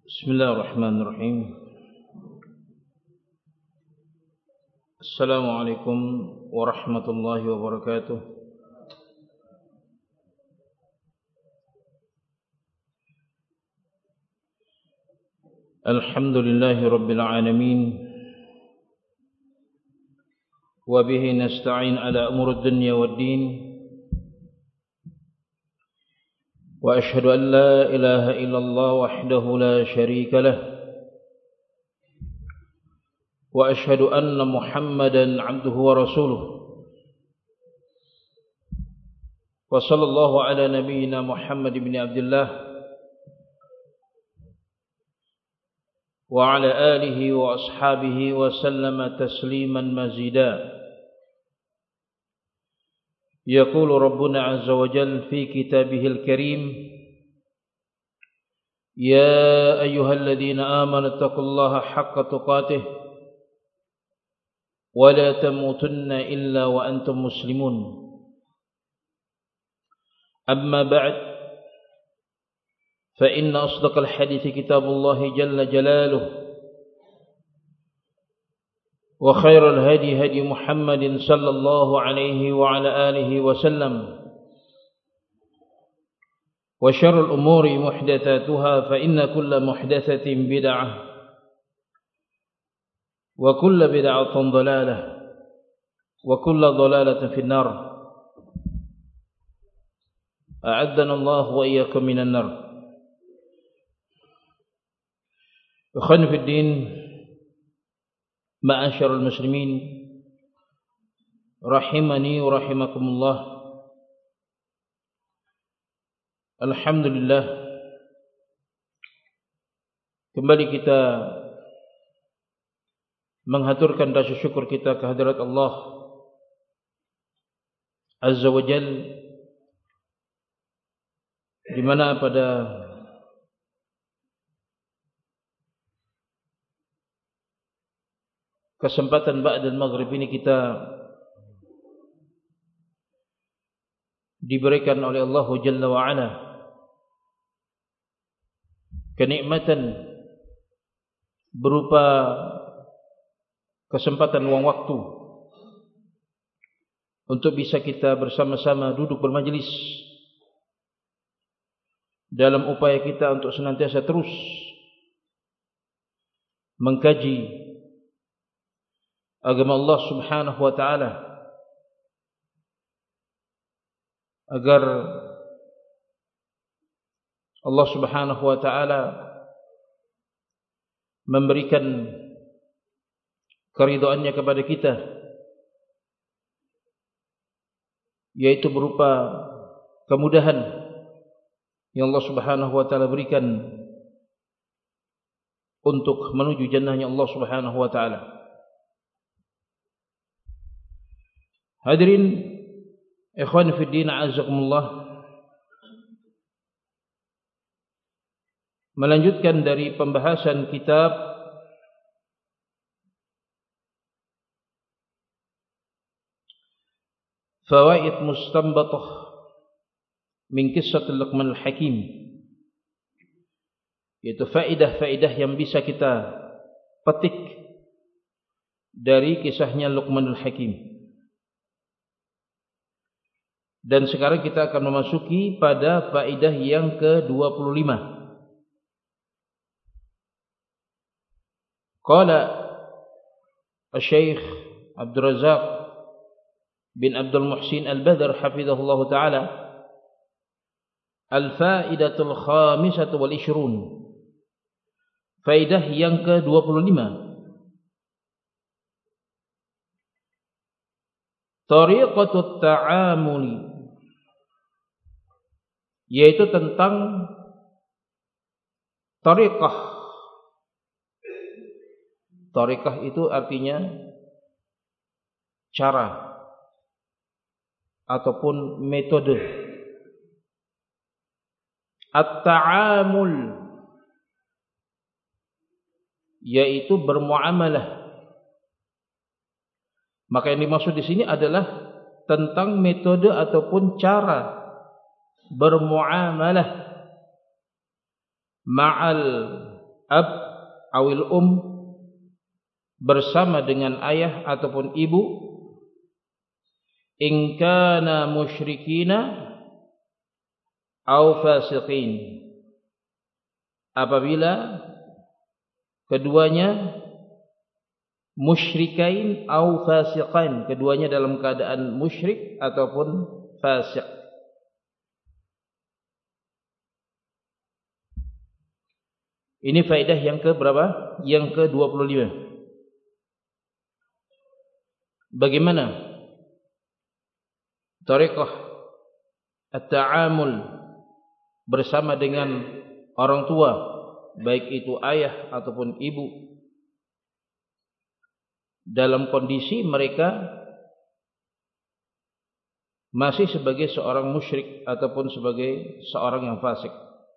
بسم الله الرحمن الرحيم. السلام عليكم ورحمة الله وبركاته. الحمد لله رب العالمين، وبه نستعين على أمور الدنيا والدين، وأشهد أن لا إله إلا الله وحده لا شريك له، وأشهد أن محمدا عبده ورسوله، وصلى الله على نبينا محمد بن عبد الله وعلى آله وأصحابه وسلم تسليما مزيدا. يقول ربنا عز وجل في كتابه الكريم: يا أيها الذين آمنوا اتقوا الله حق تقاته ولا تموتن إلا وأنتم مسلمون. أما بعد، فإن أصدق الحديث كتاب الله جل جلاله، وخير الهدي هدي محمد صلى الله عليه وعلى آله وسلم، وشر الأمور محدثاتها، فإن كل محدثة بدعة، وكل بدعة ضلالة، وكل ضلالة في النار. أعدنا الله وإياكم من النار. أخواني في الدين، ma'asyiral muslimin rahimani wa rahimakumullah. Alhamdulillah, kembali kita menghaturkan rasa syukur kita kehadirat Allah Azza wa Jal, di mana pada kesempatan ba'dal maghrib ini kita diberikan oleh Allah Jalla wa Ala kenikmatan berupa kesempatan luang waktu untuk bisa kita bersama-sama duduk bermajlis dalam upaya kita untuk senantiasa terus mengkaji agama Allah Subhanahu wa ta'ala, agar Allah Subhanahu wa ta'ala memberikan keridhaannya kepada kita, yaitu berupa kemudahan yang Allah Subhanahu wa ta'ala berikan untuk menuju jannahnya Allah Subhanahu wa ta'ala. Hadirin ikhwan fi din, a'azzakumullah. Melanjutkan dari pembahasan kitab Fawaid Mustanbatah min Qissat Luqman al-Hakim, yaitu faedah-faedah yang bisa kita petik dari kisahnya Luqman al-Hakim. Dan sekarang kita akan memasuki pada faedah yang ke-25. Qala Asy-Syaikh Abdul Razzaq bin Abdul Muhsin Al-Badr hafizahullah ta'ala, al-fa'idatul khamisatu wal ishrun, faedah yang ke-25. Tariqatut ta'amuli, yaitu tentang tariqah. Tariqah itu artinya cara ataupun metode. At-ta'amul, yaitu bermuamalah. Maka yang dimaksud di sini adalah tentang metode ataupun cara bermuamalah ma'al ab awil bersama dengan ayah ataupun ibu, in kana musyrikina aw fasiqin, apabila keduanya musyrikain aw fasiqan, keduanya dalam keadaan musyrik ataupun fasik. Ini faedah yang ke berapa? Yang ke-25. Bagaimana thariqah at-ta'amul bersama dengan orang tua, baik itu ayah ataupun ibu, dalam kondisi mereka masih sebagai seorang musyrik ataupun sebagai seorang yang fasik.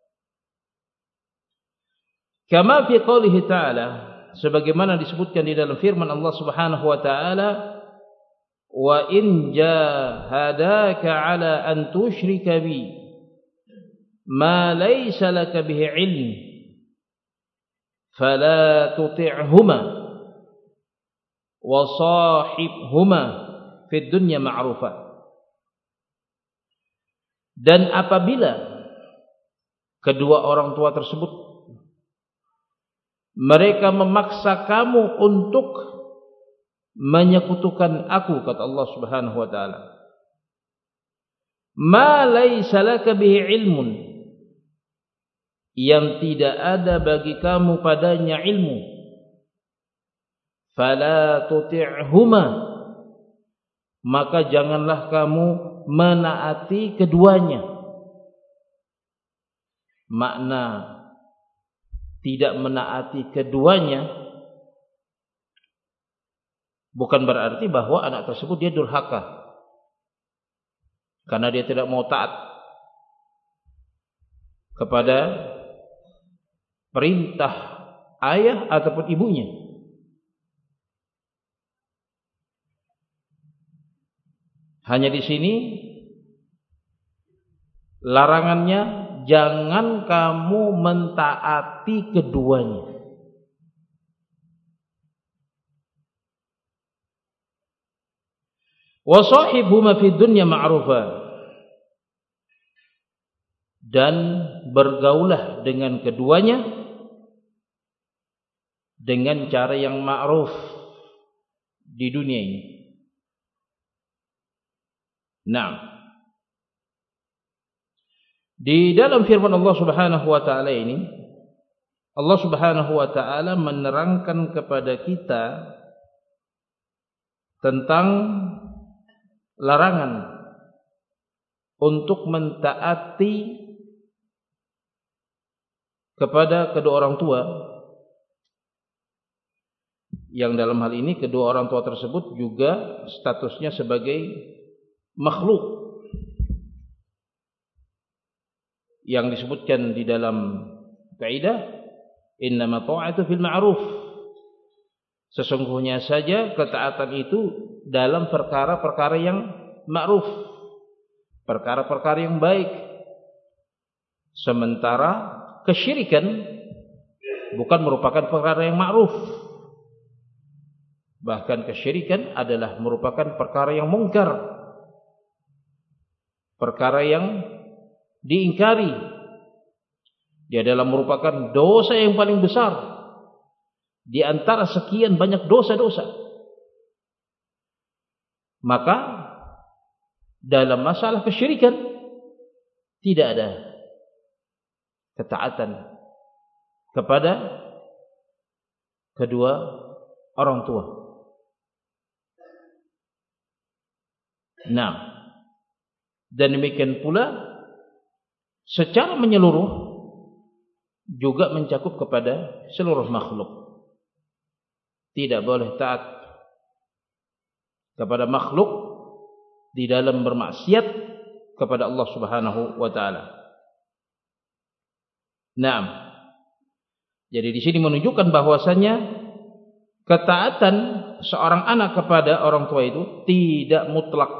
Kama fi qoulihi ta'ala, sebagaimana disebutkan di dalam firman Allah Subhanahu wa taala, wa in jahadaka 'ala an tusyrika bi ma laysa laka bihi 'ilm fala tuti'huma wa sahibhuma fid dunya ma'rufa. Dan apabila kedua orang tua tersebut mereka memaksa kamu untuk menyekutukan aku, kata Allah Subhanahu wa taala, ma laysa laka bihi ilmun, yang tidak ada bagi kamu padanya ilmu, fala tuti'huma, maka janganlah kamu menaati keduanya. Makna tidak menaati keduanya bukan berarti bahwa anak tersebut dia durhaka karena dia tidak mau taat kepada perintah ayah ataupun ibunya. Hanya di sini larangannya, jangan kamu mentaati keduanya. Wa sahibhuma fid dunya ma'rufa, dan bergaulah dengan keduanya dengan cara yang ma'ruf di dunia ini. Nah, di dalam firman Allah Subhanahu wa taala ini, Allah Subhanahu wa taala menerangkan kepada kita tentang larangan untuk mentaati kepada kedua orang tua, yang dalam hal ini kedua orang tua tersebut juga statusnya sebagai makhluk yang disebutkan di dalam kaidah innama ta'atu fil ma'ruf, sesungguhnya saja ketaatan itu dalam perkara-perkara yang ma'ruf, perkara-perkara yang baik. Sementara kesyirikan bukan merupakan perkara yang ma'ruf, bahkan kesyirikan adalah merupakan perkara yang mungkar, perkara yang diingkari. Dia adalah merupakan dosa yang paling besar di antara sekian banyak dosa-dosa. Maka dalam masalah kesyirikan tidak ada ketaatan kepada kedua orang tua. Nah, dan demikian pula secara menyeluruh juga mencakup kepada seluruh makhluk. Tidak boleh taat kepada makhluk di dalam bermaksiat kepada Allah Subhanahu wa taala. Naam. Jadi di sini menunjukkan bahwasanya ketaatan seorang anak kepada orang tua itu tidak mutlak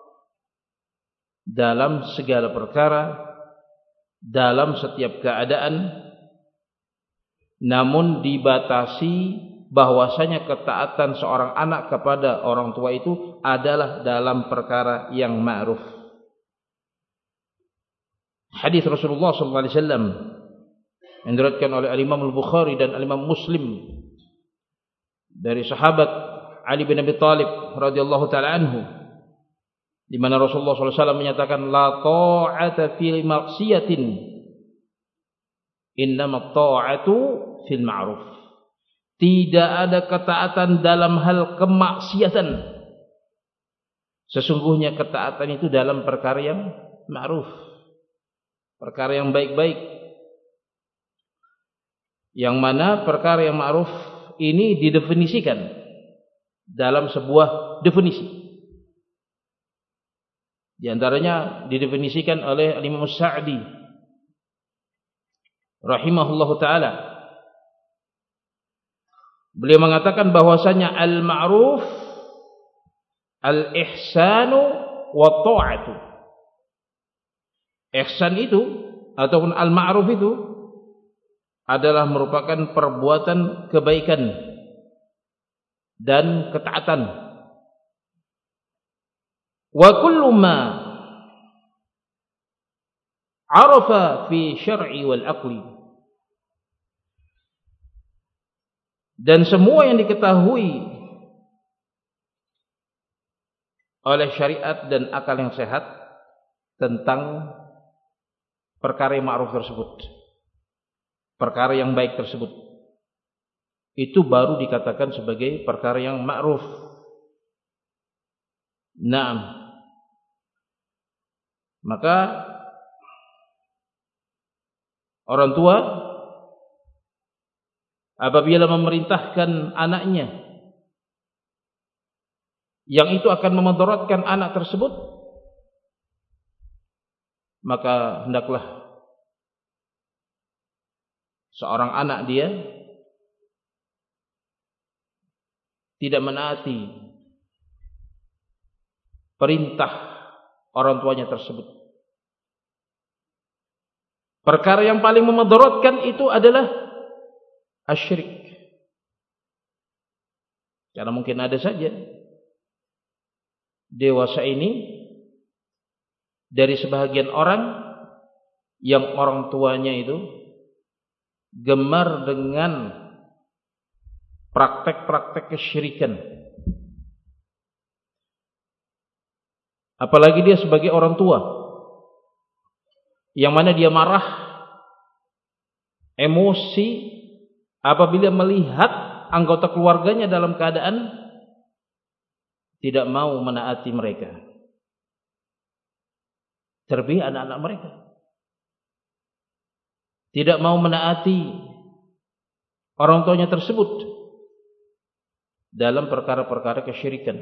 dalam segala perkara, dalam setiap keadaan, namun dibatasi bahwasanya ketaatan seorang anak kepada orang tua itu adalah dalam perkara yang ma'ruf. Hadis Rasulullah sallallahu alaihi wasallam yang diriwayatkan oleh Imam Al-Bukhari dan Imam Muslim dari sahabat Ali bin Abi Thalib radhiyallahu taala anhu, di mana Rasulullah sallallahu alaihi wasallam menyatakan la ta'ata fil maksiatin innama ta'atu fil ma'ruf. Tidak ada ketaatan dalam hal kemaksiatan. Sesungguhnya ketaatan itu dalam perkara yang ma'ruf, perkara yang baik-baik. Yang mana perkara yang ma'ruf ini didefinisikan dalam sebuah definisi. Di antaranya didefinisikan oleh Imam Sa'di rahimahullahu taala. Beliau mengatakan bahwasanya al-ma'ruf al-ihsanu wa ta'atu. Ihsan itu ataupun al-ma'ruf itu adalah merupakan perbuatan kebaikan dan ketaatan. Wa kullu ma arafa fi syar'i wal aqli, dan semua yang diketahui oleh syariat dan akal yang sehat tentang perkara yang ma'ruf tersebut, perkara yang baik tersebut, itu baru dikatakan sebagai perkara yang ma'ruf. Naam. Maka orang tua apabila memerintahkan anaknya yang itu akan memudaratkan anak tersebut, maka hendaklah seorang anak dia tidak menaati perintah orang tuanya tersebut. Perkara yang paling memudaratkan itu adalah asyrik. Karena mungkin ada saja dewasa ini dari sebahagian orang yang orang tuanya itu gemar dengan praktek-praktek kesyirikan. Apalagi dia sebagai orang tua yang mana dia marah, emosi apabila melihat anggota keluarganya dalam keadaan tidak mau menaati mereka, terlebih anak-anak mereka, tidak mau menaati orang tuanya tersebut dalam perkara-perkara kesyirikan.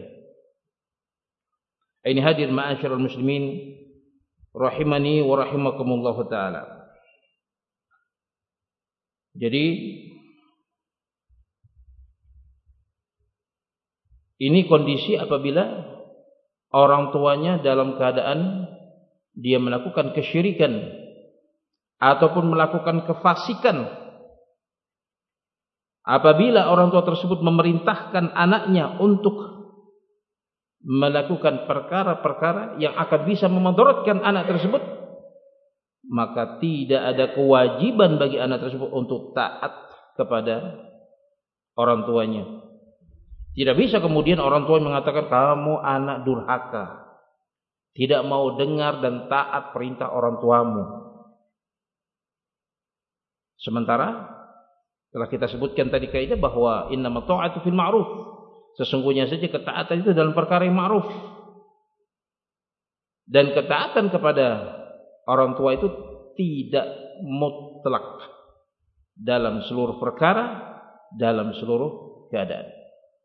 Ini hadir ma'asyiral muslimin rahimani wa rahimakumullah taala. Jadi ini kondisi apabila orang tuanya dalam keadaan dia melakukan kesyirikan ataupun melakukan kefasikan. Apabila orang tua tersebut memerintahkan anaknya untuk melakukan perkara-perkara yang akan bisa memudaratkan anak tersebut, maka tidak ada kewajiban bagi anak tersebut untuk taat kepada orang tuanya. Tidak bisa kemudian orang tua mengatakan kamu anak durhaka, tidak mau dengar dan taat perintah orang tuamu. Sementara telah kita sebutkan tadi kaidah bahwa innamat ta'atu fil ma'ruf, sesungguhnya saja ketaatan itu dalam perkara yang ma'ruf. Dan ketaatan kepada orang tua itu tidak mutlak dalam seluruh perkara, dalam seluruh keadaan.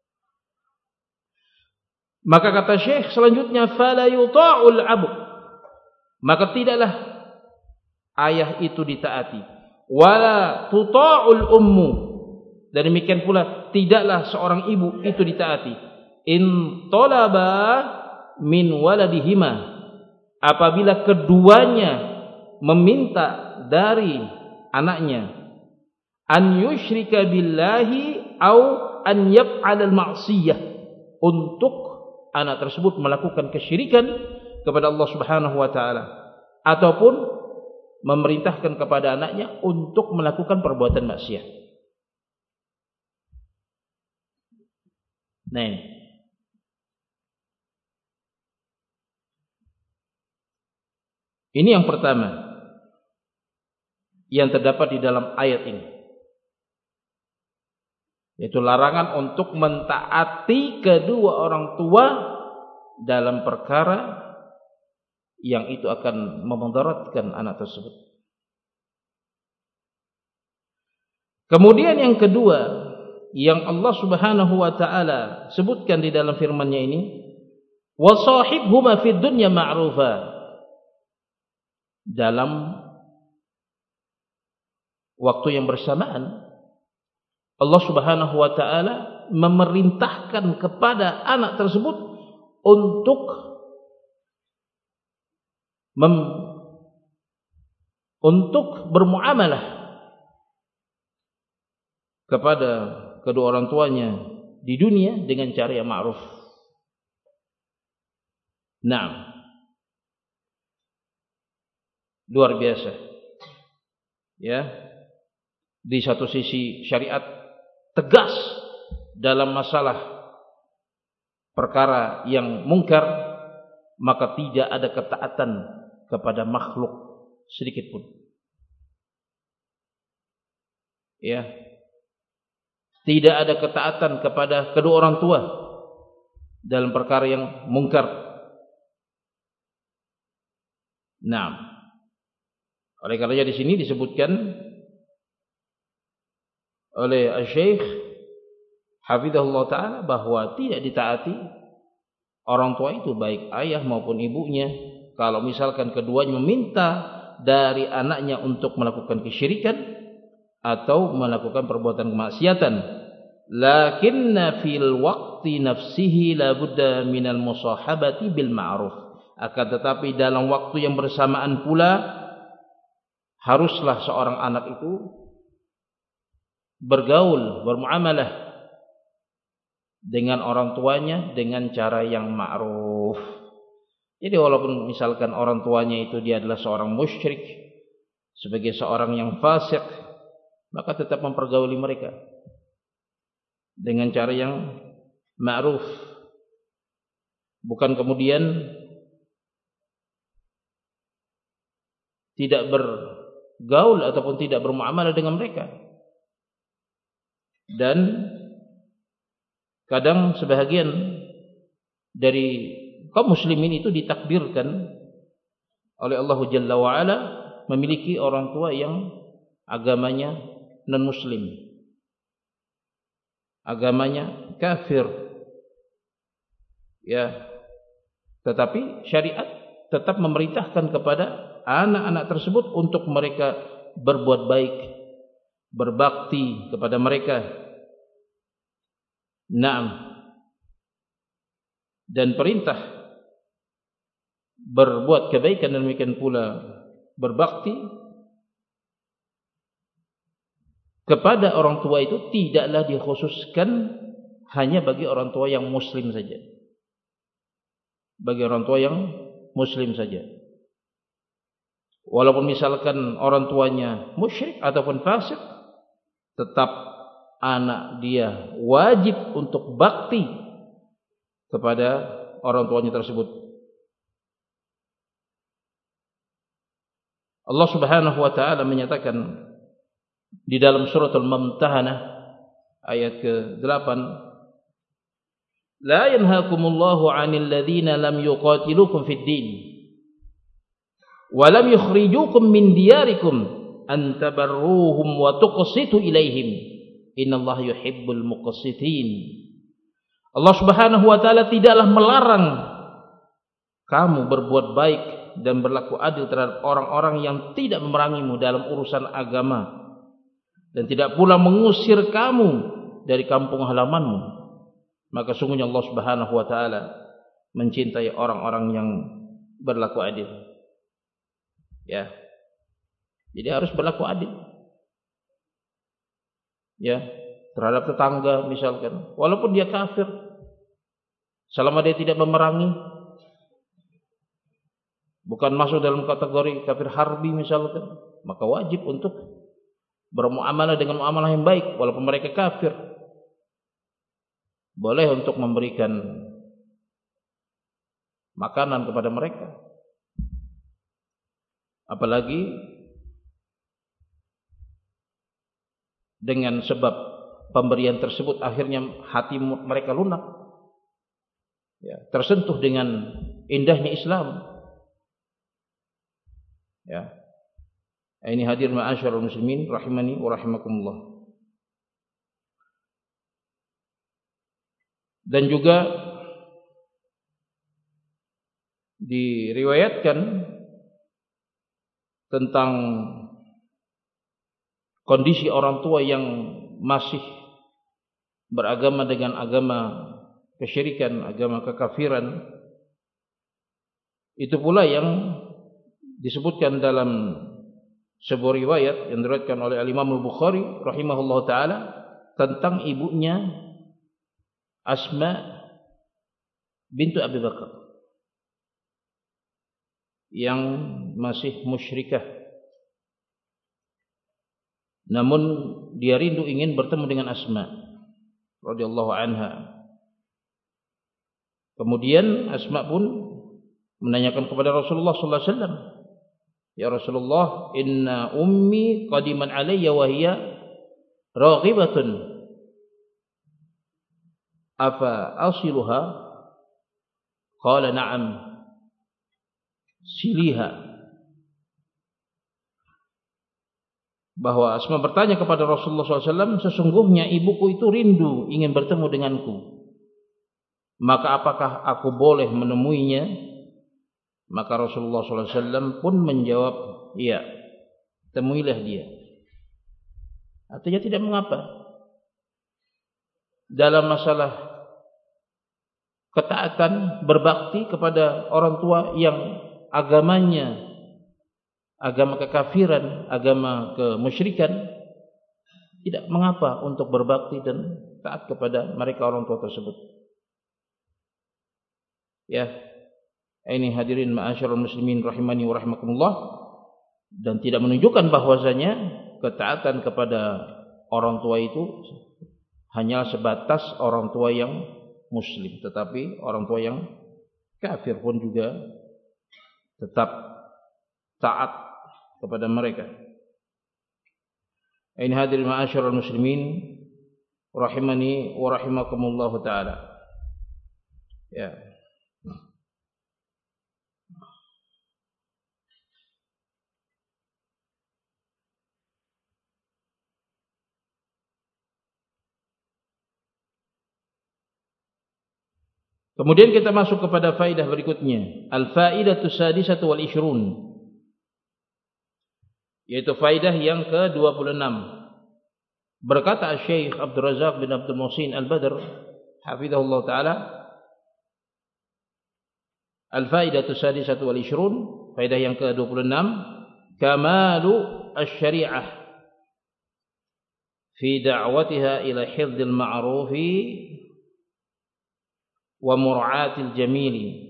Maka kata Syekh selanjutnya, fala yuta'ul abu, maka tidaklah ayah itu ditaati, wala tuta'ul ummu, dan demikian pula tidaklah seorang ibu itu ditaati, in talaba min waladihima, apabila keduanya meminta dari anaknya an yusyrika billahi au an yaf'al al-ma'siyah, untuk anak tersebut melakukan kesyirikan kepada Allah Subhanahu wa taala ataupun memerintahkan kepada anaknya untuk melakukan perbuatan maksiat. Nah, ini yang pertama yang terdapat di dalam ayat ini, yaitu larangan untuk mentaati kedua orang tua dalam perkara yang itu akan memudaratkan anak tersebut. Kemudian yang kedua yang Allah Subhanahu wa taala sebutkan di dalam firman-Nya ini, wa shahibhuma fid dunya ma'rufa, dalam waktu yang bersamaan Allah Subhanahu wa taala memerintahkan kepada anak tersebut untuk bermuamalah kepada kedua orang tuanya di dunia dengan cara yang ma'ruf. Naam. Luar biasa. Ya. Di satu sisi syariat tegas dalam masalah perkara yang mungkar, maka tidak ada ketaatan kepada makhluk sedikit pun. Ya. Tidak ada ketaatan kepada kedua orang tua dalam perkara yang mungkar. Nah, oleh karenanya di sini disebutkan oleh Syekh Hafizahullah Ta'ala bahwa tidak ditaati orang tua itu, baik ayah maupun ibunya, kalau misalkan keduanya meminta dari anaknya untuk melakukan kesyirikan atau melakukan perbuatan kemaksiatan. Lakinna fil waqti nafsihi la budda minal musahabati bil ma'ruf. Akan tetapi dalam waktu yang bersamaan pula haruslah seorang anak itu bergaul, bermuamalah dengan orang tuanya dengan cara yang ma'ruf. Jadi walaupun misalkan orang tuanya itu dia adalah seorang musyrik, sebagai seorang yang fasik, maka tetap mempergauli mereka dengan cara yang ma'ruf. Bukan kemudian tidak bergaul ataupun tidak bermuamalah dengan mereka. Dan kadang sebahagian dari kaum muslimin itu ditakdirkan oleh Allah Jalla wa'ala memiliki orang tua yang agamanya non-muslim, agamanya kafir, ya, tetapi syariat tetap memerintahkan kepada anak-anak tersebut untuk mereka berbuat baik, berbakti kepada mereka. Naam. Dan perintah berbuat kebaikan dan demikian pula berbakti kepada orang tua itu tidaklah dikhususkan hanya bagi orang tua yang muslim saja. Bagi orang tua yang muslim saja. Walaupun misalkan orang tuanya musyrik ataupun fasik, tetap anak dia wajib untuk bakti kepada orang tuanya tersebut. Allah Subhanahu wa taala menyatakan di dalam surat Al-Mumtahanah ayat ke-8, la yanhaakumullahu 'anil ladzina lam yuqatilukum fid din wa lam yukhrijukum min diyarikum an tabarruhum wa tuqsitu ilaihim innallaha yuhibbul muqsitin. Allah Subhanahu wa taala tidaklah melarang kamu berbuat baik dan berlaku adil terhadap orang-orang yang tidak memerangimu dalam urusan agama, dan tidak pula mengusir kamu dari kampung halamanmu. Maka sungguhnya Allah Subhanahu wa taala mencintai orang-orang yang berlaku adil. Ya. Jadi harus berlaku adil. ya, terhadap tetangga misalkan, walaupun dia kafir, selama dia tidak memerangi, bukan masuk dalam kategori kafir harbi misalkan, maka wajib untuk bermuamalah dengan muamalah yang baik walaupun mereka kafir. Boleh untuk memberikan makanan kepada mereka, apalagi dengan sebab pemberian tersebut akhirnya hati mereka lunak, ya, tersentuh dengan indahnya Islam, ya. Ini hadir ma'asyiral muslimin rahimani wa rahimakumullah. Dan juga diriwayatkan tentang kondisi orang tua yang masih beragama dengan agama kesyirikan, agama kekafiran. Itu pula yang disebutkan dalam sebuah riwayat yang diriwayatkan oleh Al-Imam Al-Bukhari rahimahullah taala tentang ibunya Asma bintu Abi Bakar yang masih musyrikah, namun dia rindu ingin bertemu dengan Asma radhiyallahu anha. Kemudian Asma pun menanyakan kepada Rasulullah sallallahu alaihi wasallam, "Ya Rasulullah, inna ummi qadiman alayya wa hiya raghibatun. Afa asiluha?" Qala na'am. Siliha. Bahwa Asma bertanya kepada Rasulullah SAW, sesungguhnya ibuku itu rindu ingin bertemu denganku, maka apakah aku boleh menemuinya? Maka Rasulullah SAW pun menjawab, iya, temuilah dia. Artinya tidak mengapa dalam masalah ketaatan, berbakti kepada orang tua yang agamanya agama kekafiran, agama kemusyrikan, tidak mengapa untuk berbakti dan taat kepada mereka orang tua tersebut. Ya, ini hadirin ma'asyiral muslimin rahimani wa rahimakumullah, dan tidak menunjukkan bahwasanya ketaatan kepada orang tua itu hanya sebatas orang tua yang muslim, tetapi orang tua yang kafir pun juga tetap taat kepada mereka. Ini hadirin ma'asyiral muslimin rahimani wa rahimakumullah taala. Ya. Kemudian kita masuk kepada faedah berikutnya, al-faidatu sadisatu wal ishrun, yaitu faedah yang ke-26. Berkata Syekh Abdul Razak bin Abdul Muhsin Al-Badr hafizahullah taala, al-faidatu sadisatu wal ishrun, faedah yang ke-26, kamalu asy-syari'ah fi da'watiha ila hifdzil ma'rufi wa mur'atil jamili.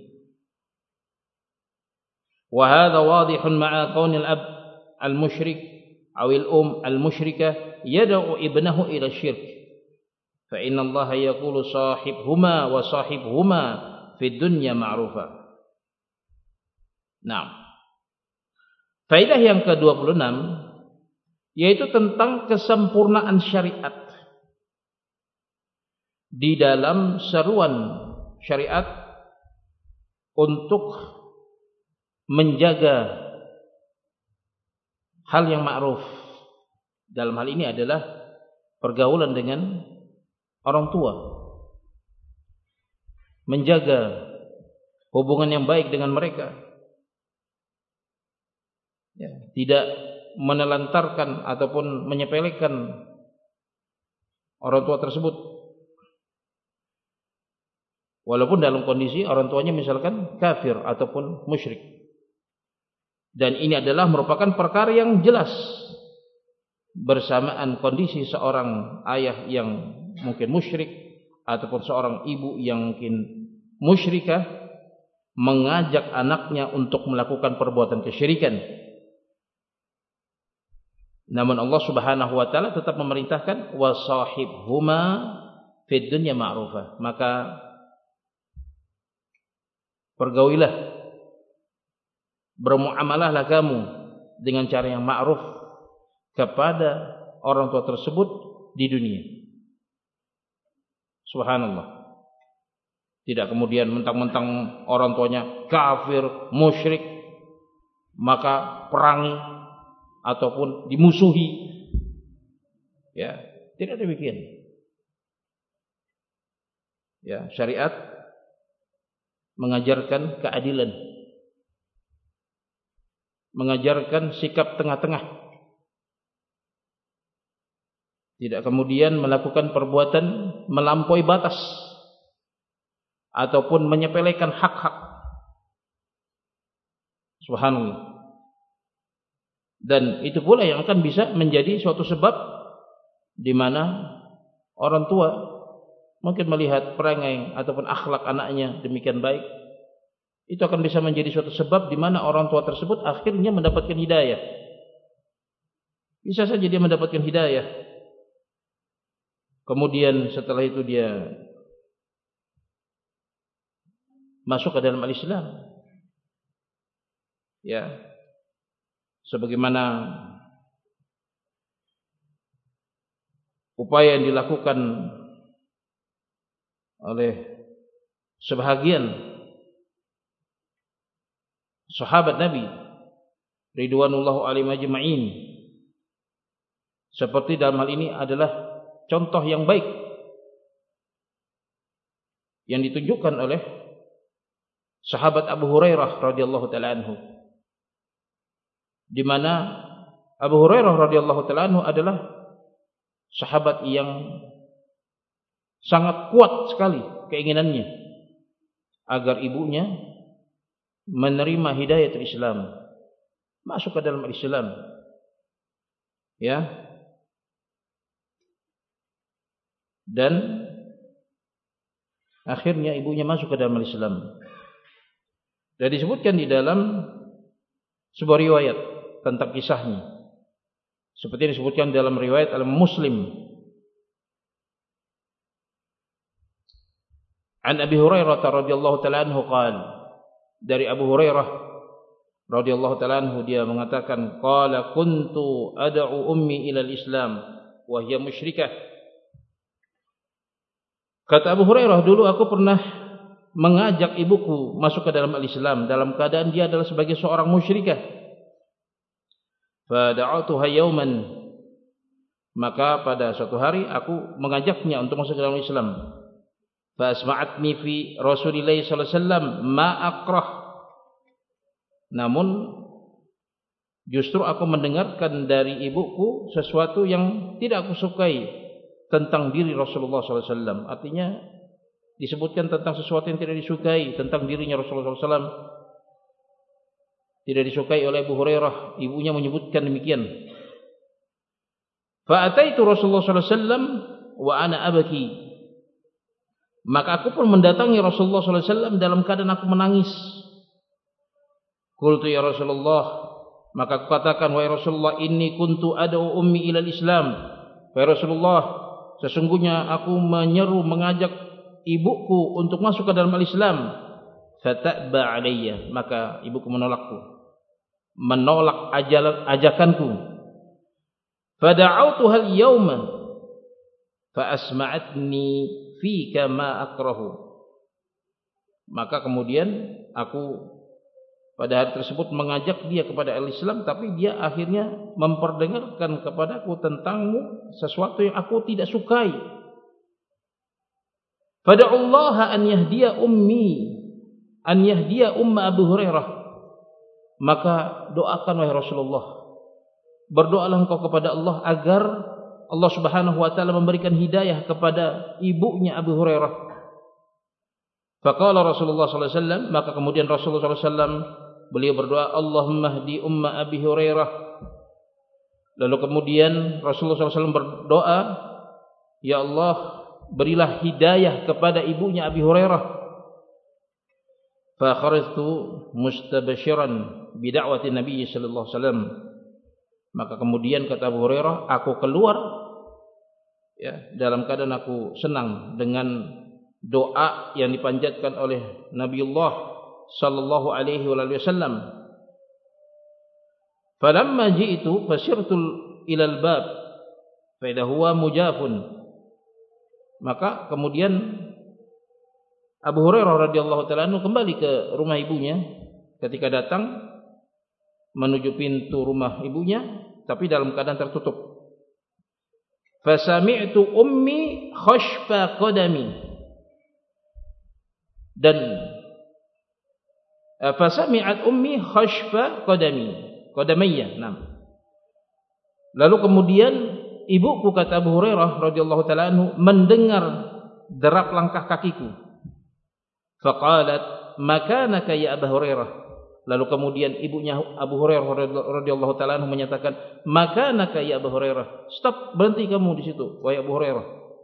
Wa hadha wadihun ma'a kaunil ab al-musyrik aw al-musyrikah yad'u ibnahu ila syirk. Fa inna Allah yaqulu sahibhuma wa sahibhuma fid dunya ma'rufa. Nah, faedah yang ke-26 yaitu tentang kesempurnaan syariat di dalam seruan syariat untuk menjaga hal yang ma'ruf. Dalam hal ini adalah pergaulan dengan orang tua, menjaga hubungan yang baik dengan mereka, ya, tidak menelantarkan ataupun menyepelekan orang tua tersebut, walaupun dalam kondisi orang tuanya misalkan kafir ataupun musyrik. Dan ini adalah merupakan perkara yang jelas bersamaan kondisi seorang ayah yang mungkin musyrik ataupun seorang ibu yang mungkin musyrikah mengajak anaknya untuk melakukan perbuatan kesyirikan. Namun Allah Subhanahu wa taala tetap memerintahkan wasahibhuma fid dunya ma'rufah. Maka pergaulilah, bermuamalahlah kamu dengan cara yang ma'ruf kepada orang tua tersebut di dunia. Subhanallah. Tidak kemudian mentang-mentang orang tuanya kafir, musyrik, maka perangi ataupun dimusuhi. Ya, tidak demikian. Ya, syariat mengajarkan keadilan, mengajarkan sikap tengah-tengah. Tidak kemudian melakukan perbuatan melampaui batas ataupun menyepelekan hak-hak. Subhanallah. Dan itu pula yang akan bisa menjadi suatu sebab di mana orang tua mungkin melihat perangai ataupun akhlak anaknya demikian baik, itu akan bisa menjadi suatu sebab di mana orang tua tersebut akhirnya mendapatkan hidayah. Bisa saja dia mendapatkan hidayah. Kemudian setelah itu dia masuk ke dalam al-Islam. Ya. Sebagaimana upaya yang dilakukan oleh sebahagian sahabat Nabi ridwanullahu alaihim ajma'in, seperti dalam hal ini adalah contoh yang baik yang ditunjukkan oleh sahabat Abu Hurairah radhiyallahu taala anhu, di mana Abu Hurairah radhiyallahu taala anhu adalah sahabat yang sangat kuat sekali keinginannya agar ibunya menerima hidayah Islam, masuk ke dalam Islam. Ya. Dan akhirnya ibunya masuk ke dalam Islam. Dan disebutkan di dalam sebuah riwayat tentang kisahnya, seperti yang disebutkan dalam riwayat Al-Muslim. An Abi Hurairah radhiyallahu ta'ala anhu qala, dari Abu Hurairah radhiyallahu ta'ala anhu dia mengatakan, qala kuntu ad'u ummi ila al-Islam wa hiya musyrikah. Kata Abu Hurairah, dulu aku pernah mengajak ibuku masuk ke dalam al-Islam dalam keadaan dia adalah sebagai seorang musyrikah. Fa da'atuha yawman, maka pada suatu hari aku mengajaknya untuk masuk ke dalam Islam. Fa asma'atni fi Rasulillah sallallahu alaihi wasallam ma akrah. Namun justru aku mendengarkan dari ibuku sesuatu yang tidak aku sukai tentang diri Rasulullah SAW. Artinya disebutkan tentang sesuatu yang tidak disukai tentang dirinya Rasulullah SAW. Tidak disukai oleh Abu Hurairah. Ibunya menyebutkan demikian. Fa'ataitu Rasulullah SAW wa ana abaki. Maka aku pun mendatangi Rasulullah SAW dalam keadaan aku menangis. Qultu ya Rasulullah, maka aku katakan, wahai Rasulullah, inni kuntu ad'u ummi ilal Islam. Wahai Rasulullah, sesungguhnya aku menyeru, mengajak ibuku untuk masuk ke dalam al-Islam. Fata'ba alayya, maka ibuku menolakku, menolak ajakanku. Fada'autuha al-yawma fa asma'atni fika ma akrahu. Maka kemudian aku pada hari tersebut mengajak dia kepada al-Islam, tapi dia akhirnya memperdengarkan kepadaku tentangmu sesuatu yang aku tidak sukai. Fada'ullaha an yahdiya umma Abu Hurairah. Maka doakan wahai Rasulullah, berdoalah engkau kepada Allah agar Allah Subhanahu wa taala memberikan hidayah kepada ibunya Abu Hurairah. Faqala Rasulullah sallallahu alaihi wasallam, maka kemudian Rasulullah sallallahu alaihi wasallam beliau berdoa, Allahumma hdi umma Abi Hurairah, Lalu kemudian Rasulullah SAW berdoa, ya Allah, berilah hidayah kepada ibunya Abi Hurairah. Fa kharajtu mustabshiran bi da'wati Nabi sallallahu alaihi wasallam. Maka kemudian kata Abu Hurairah, aku keluar ya dalam keadaan aku senang dengan doa yang dipanjatkan oleh Nabiullah sallallahu alaihi wasallam. Falamma ji'tu fasirtu ila al-bab fa idha huwa mujafun. Maka kemudian Abu Hurairah radhiyallahu ta'ala anhu kembali ke rumah ibunya. Ketika datang menuju pintu rumah ibunya, tapi dalam keadaan tertutup. Fasami'tu ummi khashfa qadami. Dan fasami'at ummi khashfa qadamayya. Lalu kemudian ibuku, kata Abu Hurairah radhiyallahu ta'ala anhu, mendengar derap langkah kakiku. Faqalat makanaka ya Abu Hurairah. Lalu kemudian ibunya Abu Hurairah radhiyallahu ta'ala anhu menyatakan, makanaka ya Abu Hurairah. Stop, berhenti kamu di situ, wahai Abu Hurairah.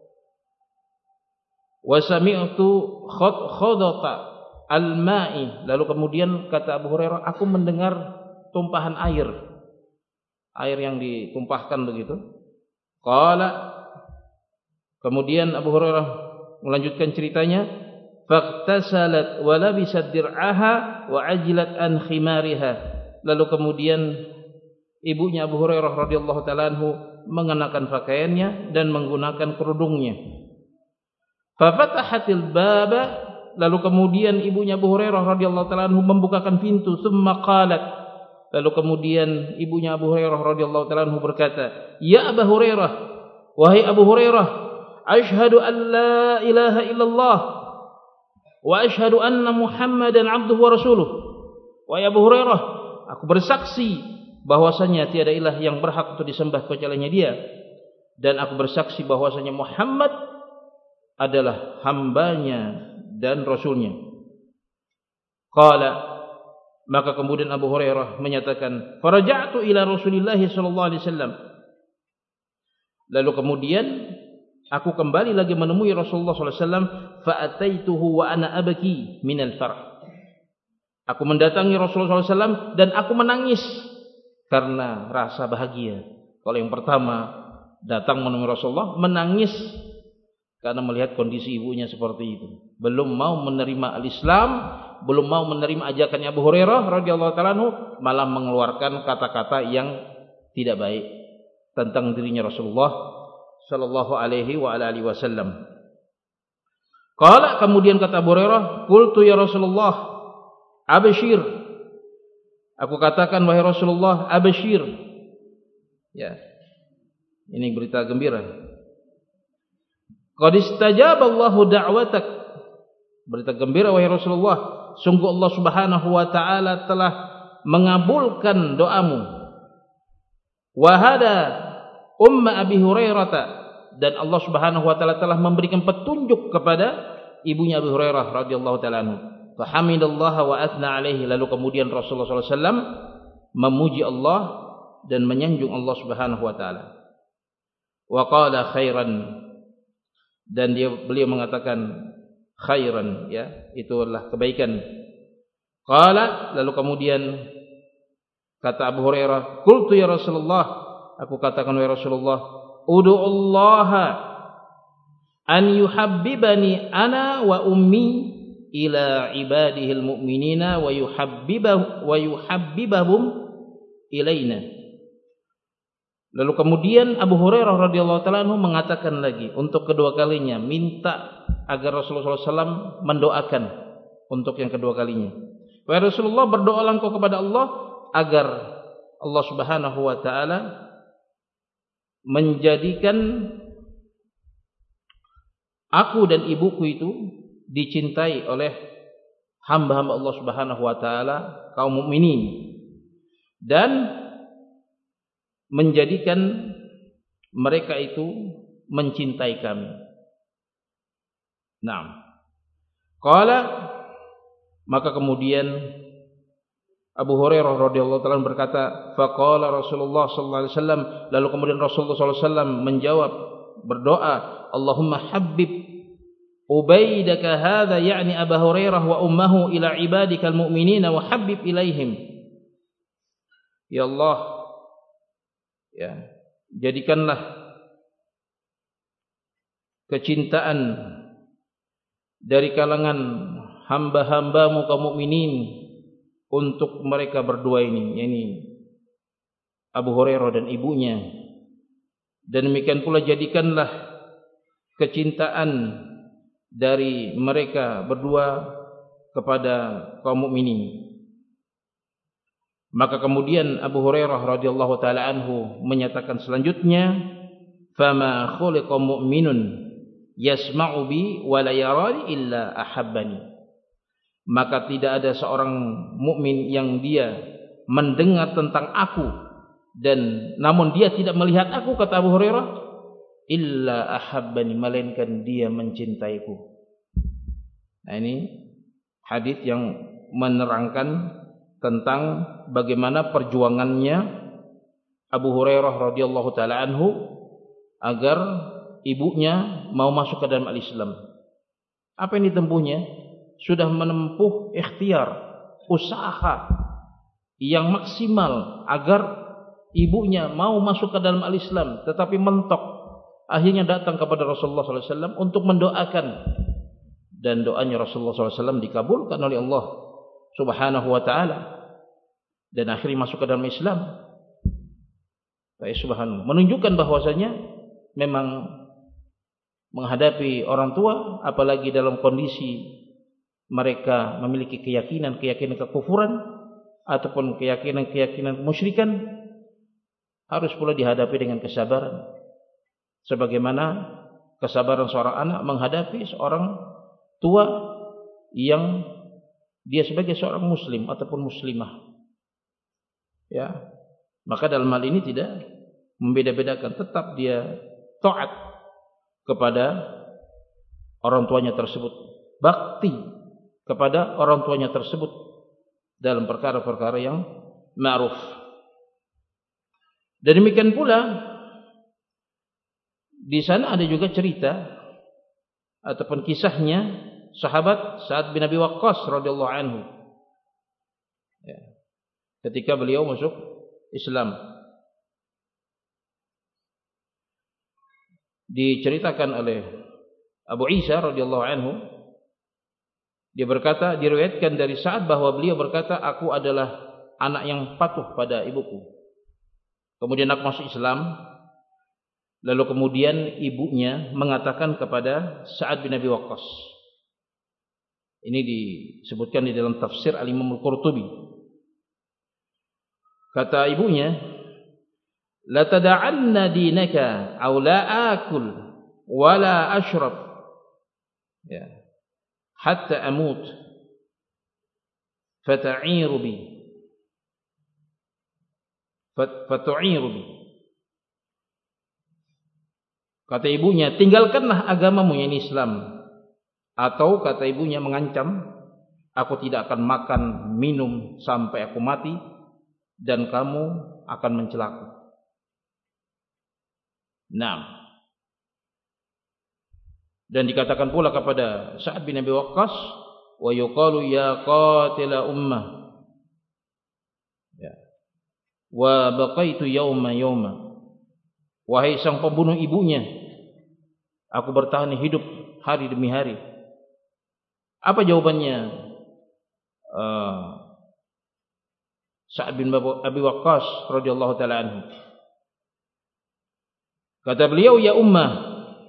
Wa sami'tu khadata al-ma'i. Lalu kemudian kata Abu Hurairah, aku mendengar tumpahan air yang ditumpahkan begitu. Qala, kemudian Abu Hurairah melanjutkan ceritanya, faqtasalat wa labisat dir'aha wa ajilat an khimariha. Lalu kemudian ibunya Abu Hurairah radhiyallahu ta'ala anhu mengenakan pakaiannya dan menggunakan kerudungnya. Fa fatahatil baba. Lalu kemudian ibunya Abu Hurairah radhiyallahu ta'ala anhu membukakan pintu. Tsumma qalat. Lalu kemudian ibunya Abu Hurairah radhiyallahu ta'ala anhu berkata, ya Abu Hurairah, wahai Abu Hurairah, asyhadu an la ilaha illallah wa asyhadu anna Muhammadan abduhu wa rasuluh. Wahai Abu Hurairah, aku bersaksi bahwasanya tiada ilah yang berhak untuk disembah kecuali Dia, dan aku bersaksi bahwasanya Muhammad adalah hambanya dan rasulnya. Qala, maka kemudian Abu Hurairah menyatakan, faraja'tu ila Rasulillah sallallahu alaihi wasallam. Lalu kemudian aku kembali lagi menemui Rasulullah sallallahu alaihi wasallam, fa ataituhu wa ana abki min al-farh. Aku mendatangi Rasulullah sallallahu alaihi wasallam dan aku menangis karena rasa bahagia. Kalau yang pertama datang menemui Rasulullah, menangis karena melihat kondisi ibunya seperti itu, belum mau menerima al-Islam, belum mau menerima ajakannya Abu Hurairah radhiyallahu ta'ala anhu, malah mengeluarkan kata-kata yang tidak baik tentang dirinya Rasulullah sallallahu alaihi wa alihi wasallam. Qala, kemudian kata Abu Hurairah, qultu ya Rasulullah abshir. Aku katakan, wahai Rasulullah, abshir. Ya. Ini berita gembira. Qad istajaba Allahu da'watak. Berita gembira wahai Rasulullah, sungguh Allah Subhanahu wa taala telah mengabulkan doamu. Wa hada umma Abi Hurairah, dan Allah Subhanahu wa taala telah memberikan petunjuk kepada ibunya Abu Hurairah radhiyallahu taala anhu. Fa hamidallaha wa athna alaihi. Lalu kemudian Rasulullah sallallahu alaihi wasallam memuji Allah dan menyanjung Allah Subhanahu wa taala. Wa qala khairan, dan beliau mengatakan khairan, ya, itu adalah kebaikan. Qala, lalu kemudian kata Abu Hurairah, qultu ya Rasulullah, aku katakan wahai Rasulullah, ud'ullaha an yuhabbibani ana wa ummi ila ibadihil mu'minina wa yuhabbibahum ilaina. Lalu kemudian Abu Hurairah radhiyallahu ta'ala anhu mengatakan lagi untuk kedua kalinya, minta agar Rasulullah SAW mendoakan untuk yang kedua kalinya. Wahai Rasulullah, berdoalah engkau kepada Allah agar Allah Subhanahu wa ta'ala menjadikan aku dan ibuku itu dicintai oleh hamba-hamba Allah Subhanahu wa ta'ala, kaum mukminin, dan menjadikan mereka itu mencintai kami. Naam. Qala, maka kemudian Abu Hurairah radhiyallahu ta'ala berkata, faqala Rasulullah sallallahu alaihi wasallam, lalu kemudian Rasulullah sallallahu alaihi wasallam menjawab, berdoa, Allahumma habbib ubaidaka hadza, yakni Abu Hurairah wa ummuhu, ila ibadikal mu'minina wa habbib ilaihim. Ya Allah, ya, jadikanlah kecintaan dari kalangan hamba-hambamu kaum mukminin untuk mereka berdua ini, yakni Abu Hurairah dan ibunya. Dan demikian pula jadikanlah kecintaan dari mereka berdua kepada kaum mukminin. Maka kemudian Abu Hurairah radhiyallahu taala anhu menyatakan selanjutnya, fama khuliqa mu'minun yasma'u bi wa la yarani illa ahabbani. Maka tidak ada seorang mukmin yang dia mendengar tentang aku dan namun dia tidak melihat aku, kata Abu Hurairah, illa ahabbani, melainkan dia mencintaiku. Nah, ini hadis yang menerangkan tentang bagaimana perjuangannya Abu Hurairah radhiyallahu taala anhu agar ibunya mau masuk ke dalam al-Islam. Apa yang ditempuhnya? Sudah menempuh ikhtiar, usaha yang maksimal agar ibunya mau masuk ke dalam al-Islam, tetapi mentok. Akhirnya datang kepada Rasulullah SAW untuk mendoakan, dan doanya Rasulullah SAW dikabulkan oleh Allah Subhanahu wa taala, dan akhirnya masuk ke dalam Islam. Subhanallah, menunjukkan bahwasanya memang menghadapi orang tua, apalagi dalam kondisi mereka memiliki keyakinan kekufuran ataupun keyakinan musyrikan, harus pula dihadapi dengan kesabaran, sebagaimana kesabaran seorang anak menghadapi seorang tua yang dia sebagai seorang muslim ataupun muslimah. Ya, maka dalam hal ini tidak membeda-bedakan, tetap dia taat kepada orang tuanya tersebut, bakti kepada orang tuanya tersebut dalam perkara-perkara yang ma'ruf. Dan demikian pula di sana ada juga cerita ataupun kisahnya sahabat Sa'ad bin Abi Waqqas radhiyallahu anhu, ya, ketika beliau masuk Islam. Diceritakan oleh Abu Isa radhiyallahu anhu, dia berkata, diriwayatkan dari Sa'ad bahwa beliau berkata, aku adalah anak yang patuh pada ibuku. Kemudian aku masuk Islam. Lalu kemudian ibunya mengatakan kepada Sa'ad bin Abi Waqqas. Ini disebutkan di dalam tafsir Al-Imam Al-Qurtubi. Kata ibunya, la tada'anna dinaka aw la akul wa la ashrab, ya, hatta amut fatu'iru bi. Kata ibunya, tinggalkanlah agamamu yang Islam, atau kata ibunya mengancam, aku tidak akan makan minum sampai aku mati dan kamu akan mencelaku. Nah, dan dikatakan pula kepada Sa'ad bin Abi Waqqas, wa yuqalu ya qatila ummah, ya, wa baqaitu yawma, wahai sang pembunuh ibunya, aku bertahan hidup hari demi hari. Apa jawabannya Sa'ad bin Abi Waqqas radhiyallahu taala anhu? Kata beliau, ya ummah,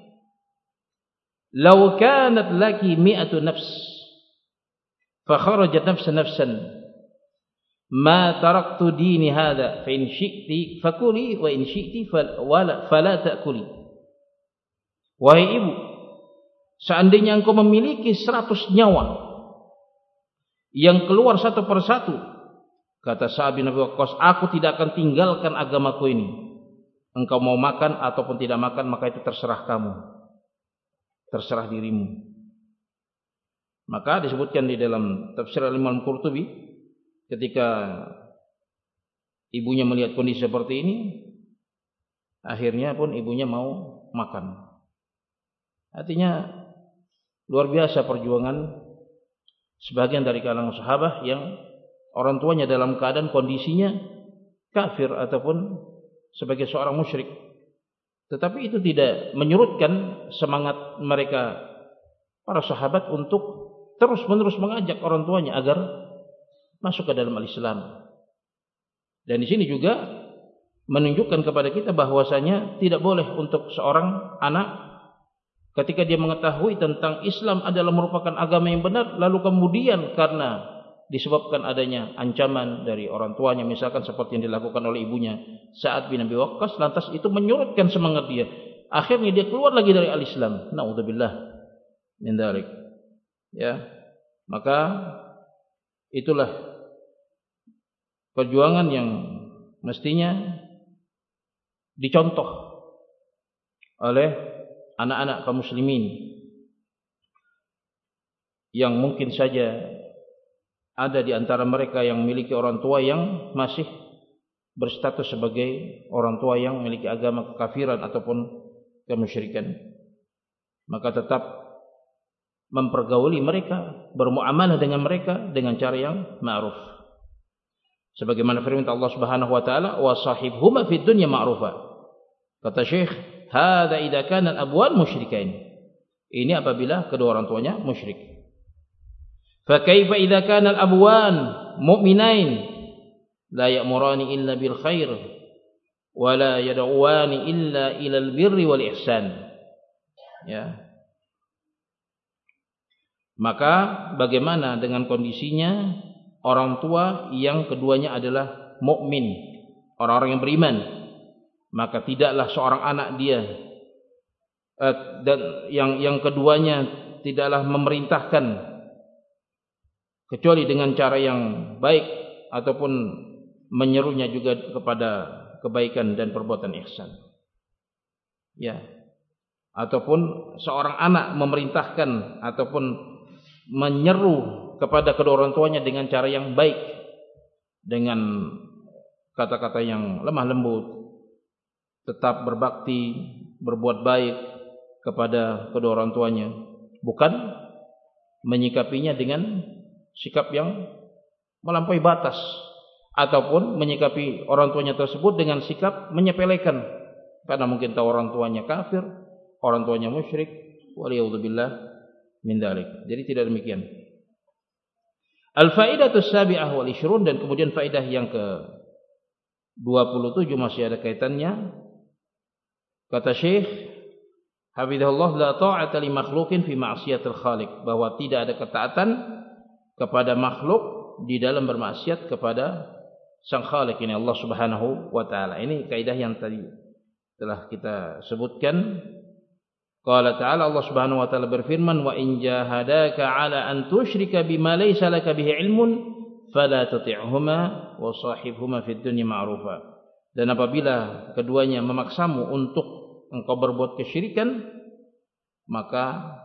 law kanat laki mi'atu nafs fa kharajat nafsan ma taraktu dini hadha fa in syi'ti fakuli wa in syi'ti fala ta'kuli. Wahai ibu, seandainya engkau memiliki 100 nyawa yang keluar satu persatu, kata Sa'ad bin Abi Waqqas, aku tidak akan tinggalkan agamaku ini. Engkau mau makan ataupun tidak makan, maka itu terserah kamu, terserah dirimu. Maka disebutkan di dalam tafsir Al-Imam Qurtubi ketika ibunya melihat kondisi seperti ini, akhirnya pun ibunya mau makan. Artinya luar biasa perjuangan sebagian dari kalangan sahabat yang orang tuanya dalam keadaan kondisinya kafir ataupun sebagai seorang musyrik. Tetapi itu tidak menyurutkan semangat mereka para sahabat untuk terus-menerus mengajak orang tuanya agar masuk ke dalam al-Islam. Dan di sini juga menunjukkan kepada kita bahwasanya tidak boleh untuk seorang anak ketika dia mengetahui tentang Islam adalah merupakan agama yang benar, lalu kemudian karena disebabkan adanya ancaman dari orang tuanya, misalkan seperti yang dilakukan oleh ibunya Sa'ad bin Abi Waqqas, lantas itu menyurutkan semangat dia. Akhirnya dia keluar lagi dari al-Islam. Na'udzubillah min dzalik. Ya. Maka itulah perjuangan yang mestinya dicontoh oleh anak-anak kaum muslimin yang mungkin saja ada di antara mereka yang memiliki orang tua yang masih berstatus sebagai orang tua yang memiliki agama kekafiran ataupun kemusyrikan. Maka tetap mempergauli mereka, bermuamalah dengan mereka dengan cara yang ma'ruf. Sebagaimana firman Allah Subhanahu wa taala, "Wa sahibhuma fid dunya ma'rufa." Kata Syekh, "Hadza idza kana al-abwan musyrikain." Ini apabila kedua orang tuanya musyrik. فكيف إذا كان الأبوان مؤمنين لا يأمران إلا بالخير ولا يدعوان إلا إلى البر والإحسان. Ya. Maka bagaimana dengan kondisinya orang tua yang keduanya adalah mukmin, orang-orang yang beriman? Maka tidaklah seorang anak dia dan yang keduanya tidaklah memerintahkan kecuali dengan cara yang baik ataupun menyerunya juga kepada kebaikan dan perbuatan ihsan. Ya. Ataupun seorang anak memerintahkan ataupun menyeru kepada kedua orang tuanya dengan cara yang baik, dengan kata-kata yang lemah lembut, tetap berbakti, berbuat baik kepada kedua orang tuanya, bukan menyikapinya dengan sikap yang melampaui batas ataupun menyikapi orang tuanya tersebut dengan sikap menyepelekan karena mungkin tahu orang tuanya kafir, orang tuanya musyrik, waliyadzubillah min dzalik. Jadi tidak demikian. Al-faidatu sabi'ah wal 20 dan kemudian faedah yang ke-27 masih ada kaitannya. Kata Syekh hafizahullah, la ta'ata li makhluqin fi ma'siyatil khaliq, bahwa tidak ada ketaatan kepada makhluk di dalam bermaksiat kepada Sang Khaliq, ini Allah Subhanahu wa taala. Ini kaidah yang tadi telah kita sebutkan. Qala ta'ala, Allah Subhanahu wa taala berfirman, wa in jahadaka 'ala an tusyrika bima laysa laka bihi 'ilmun fala tuti'huma wa sahibhuma fid dunya ma'rufa. Dan apabila keduanya memaksamu untuk engkau berbuat kesyirikan, maka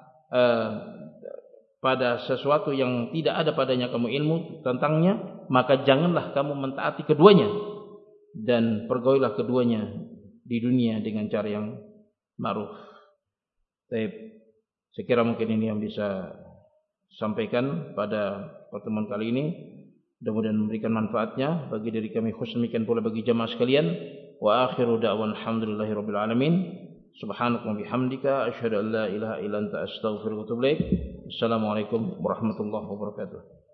pada sesuatu yang tidak ada padanya kamu ilmu tentangnya, maka janganlah kamu mentaati keduanya dan pergaulilah keduanya di dunia dengan cara yang ma'ruf. Baik, saya kira mungkin ini yang bisa sampaikan pada pertemuan kali ini. Mudah-mudahan memberikan manfaatnya bagi diri kami, khusus demikian pula bagi jamaah sekalian. Wa akhiru da'wan alhamdulillahirabbil alamin. Subhanaka wa bihamdika asyhadu an la ilaha illa anta astaghfiruka wa atubu ilaik. Assalamualaikum warahmatullahi wabarakatuh.